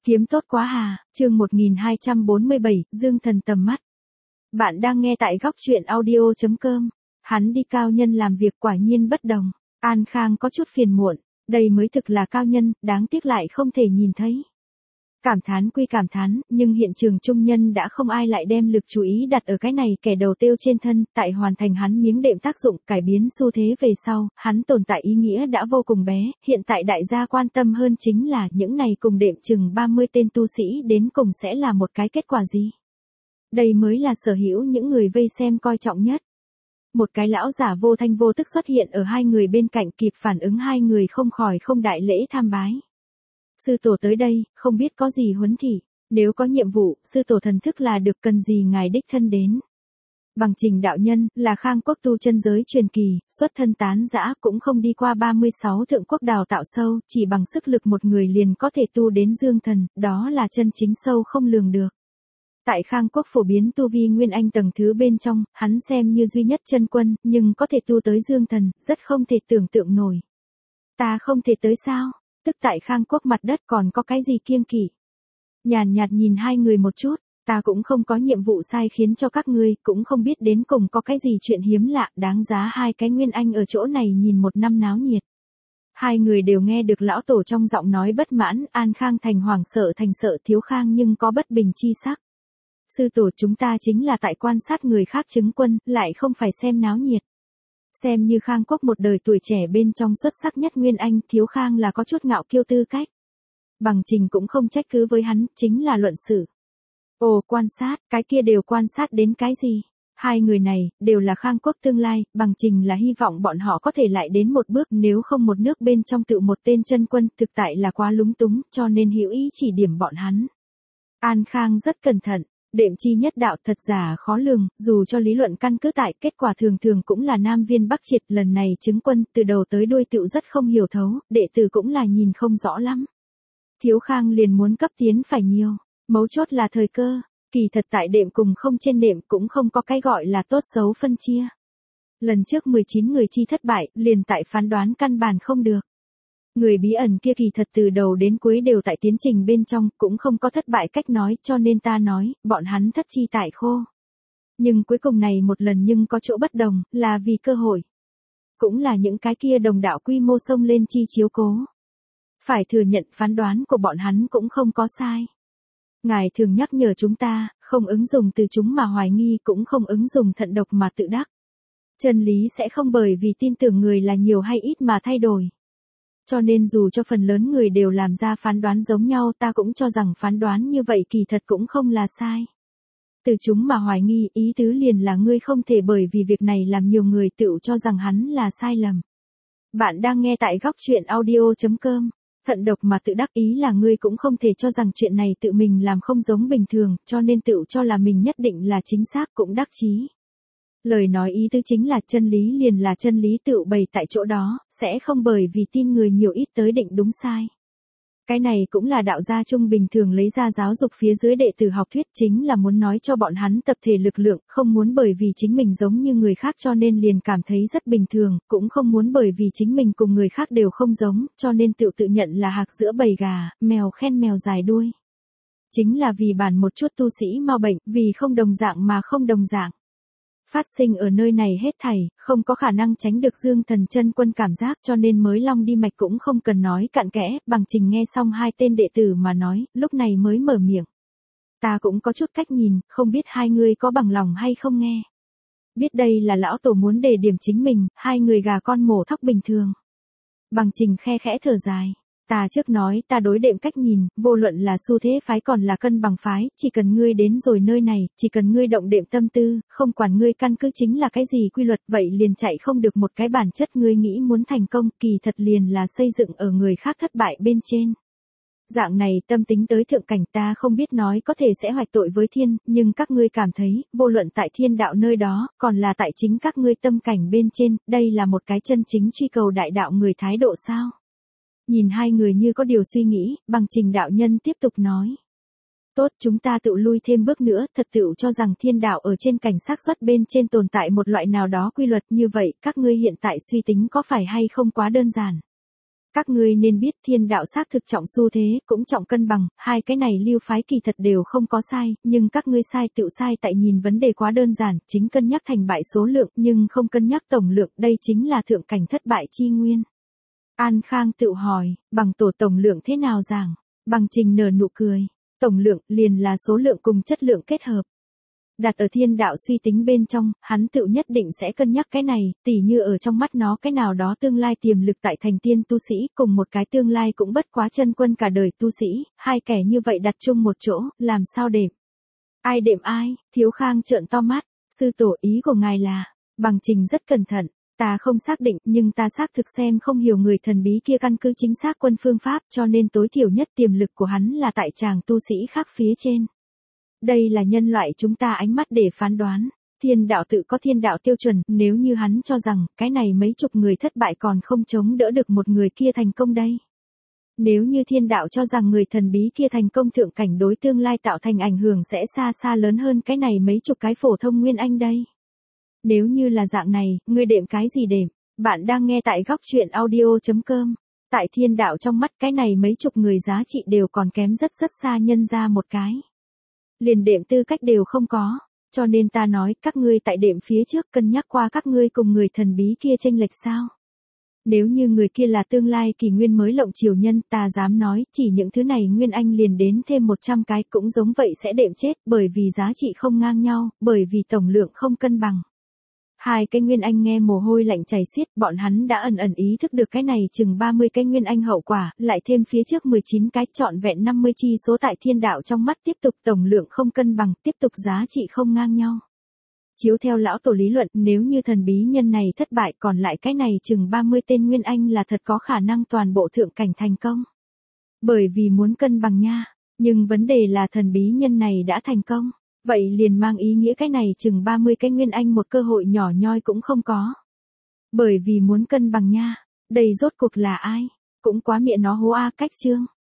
Kiếm tốt quá hà, chương 1247, Dương Thần tầm mắt. Bạn đang nghe tại góc truyện audio.com. Hắn đi cao nhân làm việc quả nhiên bất đồng. An Khang có chút phiền muộn, đây mới thực là cao nhân, đáng tiếc lại không thể nhìn thấy. Cảm thán quy cảm thán, nhưng hiện trường trung nhân đã không ai lại đem lực chú ý đặt ở cái này kẻ đầu tiêu trên thân, tại hoàn thành hắn miếng đệm tác dụng cải biến xu thế về sau, hắn tồn tại ý nghĩa đã vô cùng bé, hiện tại đại gia quan tâm hơn chính là những này cùng đệm chừng 30 tên tu sĩ đến cùng sẽ là một cái kết quả gì. Đây mới là sở hữu những người vây xem coi trọng nhất. Một cái lão giả vô thanh vô tức xuất hiện ở hai người bên cạnh, kịp phản ứng hai người không khỏi không đại lễ tham bái. Sư tổ tới đây, không biết có gì huấn thị, nếu có nhiệm vụ, sư tổ thần thức là được, cần gì ngài đích thân đến. Bằng Trình đạo nhân, là Khang quốc tu chân giới truyền kỳ, xuất thân tán dã, cũng không đi qua 36 thượng quốc đào tạo sâu, chỉ bằng sức lực một người liền có thể tu đến dương thần, đó là chân chính sâu không lường được. Tại Khang quốc phổ biến tu vi Nguyên Anh tầng thứ bên trong, hắn xem như duy nhất chân quân, nhưng có thể tu tới dương thần, rất không thể tưởng tượng nổi. Ta không thể tới sao? Tức tại Khang quốc mặt đất còn có cái gì kiêng kỵ. Nhàn nhạt nhìn hai người một chút, ta cũng không có nhiệm vụ sai khiến cho các ngươi, cũng không biết đến cùng có cái gì chuyện hiếm lạ, đáng giá hai cái Nguyên Anh ở chỗ này nhìn một năm náo nhiệt. Hai người đều nghe được lão tổ trong giọng nói bất mãn, An Khang thành hoảng sợ thành sợ Thiếu Khang nhưng có bất bình chi sắc. Sư tổ, chúng ta chính là tại quan sát người khác chứng quân, lại không phải xem náo nhiệt. Xem như Khang quốc một đời tuổi trẻ bên trong xuất sắc nhất Nguyên Anh, Thiếu Khang là có chút ngạo kiêu tư cách. Bằng Trình cũng không trách cứ với hắn, chính là luận xử. Ồ, quan sát, cái kia đều quan sát đến cái gì? Hai người này, đều là Khang quốc tương lai, Bằng Trình là hy vọng bọn họ có thể lại đến một bước, nếu không một nước bên trong tự một tên chân quân, thực tại là quá lúng túng, cho nên hữu ý chỉ điểm bọn hắn. An Khang rất cẩn thận. Đệm chi nhất đạo thật giả khó lường, dù cho lý luận căn cứ tại, kết quả thường thường cũng là Nam Viên Bắc Triệt, lần này chứng quân từ đầu tới đuôi tựu rất không hiểu thấu, đệ tử cũng là nhìn không rõ lắm. Thiếu Khang liền muốn cấp tiến phải nhiều, mấu chốt là thời cơ, kỳ thật tại đệm cùng không trên đệm cũng không có cái gọi là tốt xấu phân chia. Lần trước 19 người chi thất bại, liền tại phán đoán căn bản không được. Người bí ẩn kia kỳ thật từ đầu đến cuối đều tại tiến trình bên trong, cũng không có thất bại cách nói, cho nên ta nói, bọn hắn thất chi tại khô. Nhưng cuối cùng này một lần nhưng có chỗ bất đồng, là vì cơ hội. Cũng là những cái kia đồng đạo quy mô xông lên chi chiếu cố. Phải thừa nhận phán đoán của bọn hắn cũng không có sai. Ngài thường nhắc nhở chúng ta, không ứng dùng từ chúng mà hoài nghi, cũng không ứng dùng thận độc mà tự đắc. Chân lý sẽ không bởi vì tin tưởng người là nhiều hay ít mà thay đổi. Cho nên dù cho phần lớn người đều làm ra phán đoán giống nhau, ta cũng cho rằng phán đoán như vậy kỳ thật cũng không là sai. Từ chúng mà hoài nghi, ý tứ liền là ngươi không thể bởi vì việc này làm nhiều người tự cho rằng hắn là sai lầm. Bạn đang nghe tại góc truyện audio.com. Thận độc mà tự đắc, ý là ngươi cũng không thể cho rằng chuyện này tự mình làm không giống bình thường, cho nên tự cho là mình nhất định là chính xác cũng đắc chí. Lời nói ý tứ chính là chân lý liền là chân lý tự bày tại chỗ đó, sẽ không bởi vì tin người nhiều ít tới định đúng sai. Cái này cũng là đạo gia trung bình thường lấy ra giáo dục phía dưới đệ tử học thuyết, chính là muốn nói cho bọn hắn tập thể lực lượng, không muốn bởi vì chính mình giống như người khác cho nên liền cảm thấy rất bình thường, cũng không muốn bởi vì chính mình cùng người khác đều không giống, cho nên tự nhận là hạc giữa bầy gà, mèo khen mèo dài đuôi. Chính là vì bản một chút tu sĩ mau bệnh, vì không đồng dạng mà không đồng dạng. Phát sinh ở nơi này hết thảy, không có khả năng tránh được Dương Thần chân quân cảm giác, cho nên mới long đi mạch cũng không cần nói cặn kẽ. Bằng Trình nghe xong hai tên đệ tử mà nói, lúc này mới mở miệng. Ta cũng có chút cách nhìn, không biết hai người có bằng lòng hay không nghe. Biết đây là lão tổ muốn đề điểm chính mình, hai người gà con mổ thóc bình thường. Bằng Trình khe khẽ thở dài. Ta trước nói ta đối đệm cách nhìn, vô luận là xu thế phái còn là cân bằng phái, chỉ cần ngươi đến rồi nơi này, chỉ cần ngươi động đệm tâm tư, không quản ngươi căn cứ chính là cái gì quy luật, vậy liền chạy không được một cái bản chất ngươi nghĩ muốn thành công, kỳ thật liền là xây dựng ở người khác thất bại bên trên. Dạng này tâm tính tới thượng cảnh ta không biết nói có thể sẽ hoạch tội với thiên, nhưng các ngươi cảm thấy, vô luận tại thiên đạo nơi đó, còn là tại chính các ngươi tâm cảnh bên trên, đây là một cái chân chính truy cầu đại đạo người thái độ sao? Nhìn hai người như có điều suy nghĩ, Bằng Trình đạo nhân tiếp tục nói. Tốt, chúng ta tự lui thêm bước nữa, thật tự cho rằng thiên đạo ở trên cảnh xác suất bên trên tồn tại một loại nào đó quy luật, như vậy, các ngươi hiện tại suy tính có phải hay không quá đơn giản. Các ngươi nên biết thiên đạo xác thực trọng xu thế, cũng trọng cân bằng, hai cái này lưu phái kỳ thật đều không có sai, nhưng các ngươi sai tựu sai tại nhìn vấn đề quá đơn giản, chính cân nhắc thành bại số lượng nhưng không cân nhắc tổng lượng, đây chính là thượng cảnh thất bại chi nguyên. An Khang tự hỏi, bằng tổ tổng lượng thế nào giảng? Bằng Trình nở nụ cười. Tổng lượng liền là số lượng cùng chất lượng kết hợp. Đặt ở thiên đạo suy tính bên trong, hắn tự nhất định sẽ cân nhắc cái này, tỉ như ở trong mắt nó cái nào đó tương lai tiềm lực tại thành tiên tu sĩ, cùng một cái tương lai cũng bất quá chân quân cả đời tu sĩ, hai kẻ như vậy đặt chung một chỗ, làm sao đệm? Ai đệm ai? Thiếu Khang trợn to mắt, sư tổ ý của ngài là, Bằng Trình rất cẩn thận. Ta không xác định, nhưng ta xác thực xem không hiểu người thần bí kia căn cứ chính xác quân phương pháp, cho nên tối thiểu nhất tiềm lực của hắn là tại chàng tu sĩ khác phía trên. Đây là nhân loại chúng ta ánh mắt để phán đoán. Thiên đạo tự có thiên đạo tiêu chuẩn, nếu như hắn cho rằng, cái này mấy chục người thất bại còn không chống đỡ được một người kia thành công đây. Nếu như thiên đạo cho rằng người thần bí kia thành công thượng cảnh đối tương lai tạo thành ảnh hưởng sẽ xa xa lớn hơn cái này mấy chục cái phổ thông nguyên anh đây. Nếu như là dạng này, ngươi đệm cái gì đệm? Bạn đang nghe tại góc truyện audio.com. Tại thiên đạo trong mắt cái này mấy chục người giá trị đều còn kém rất xa nhân ra một cái. Liền đệm tư cách đều không có. Cho nên ta nói các ngươi tại đệm phía trước cân nhắc qua các ngươi cùng người thần bí kia chênh lệch sao. Nếu như người kia là tương lai kỷ nguyên mới lộng triều nhân, ta dám nói chỉ những thứ này nguyên anh liền đến thêm 100 cái cũng giống vậy sẽ đệm chết, bởi vì giá trị không ngang nhau, bởi vì tổng lượng không cân bằng. Hai cái nguyên anh nghe mồ hôi lạnh chảy xiết, bọn hắn đã ẩn ý thức được cái này chừng 30 cái nguyên anh hậu quả, lại thêm phía trước 19 cái trọn vẹn 50 chi số tại thiên đạo trong mắt tiếp tục tổng lượng không cân bằng, tiếp tục giá trị không ngang nhau. Chiếu theo lão tổ lý luận, nếu như thần bí nhân này thất bại còn lại cái này chừng 30 tên nguyên anh là thật có khả năng toàn bộ thượng cảnh thành công. Bởi vì muốn cân bằng nha, nhưng vấn đề là thần bí nhân này đã thành công. Vậy liền mang ý nghĩa cái này chừng 30 cái nguyên anh một cơ hội nhỏ nhoi cũng không có. Bởi vì muốn cân bằng nha, đây rốt cuộc là ai? Cũng quá miệng nó hố a cách chương.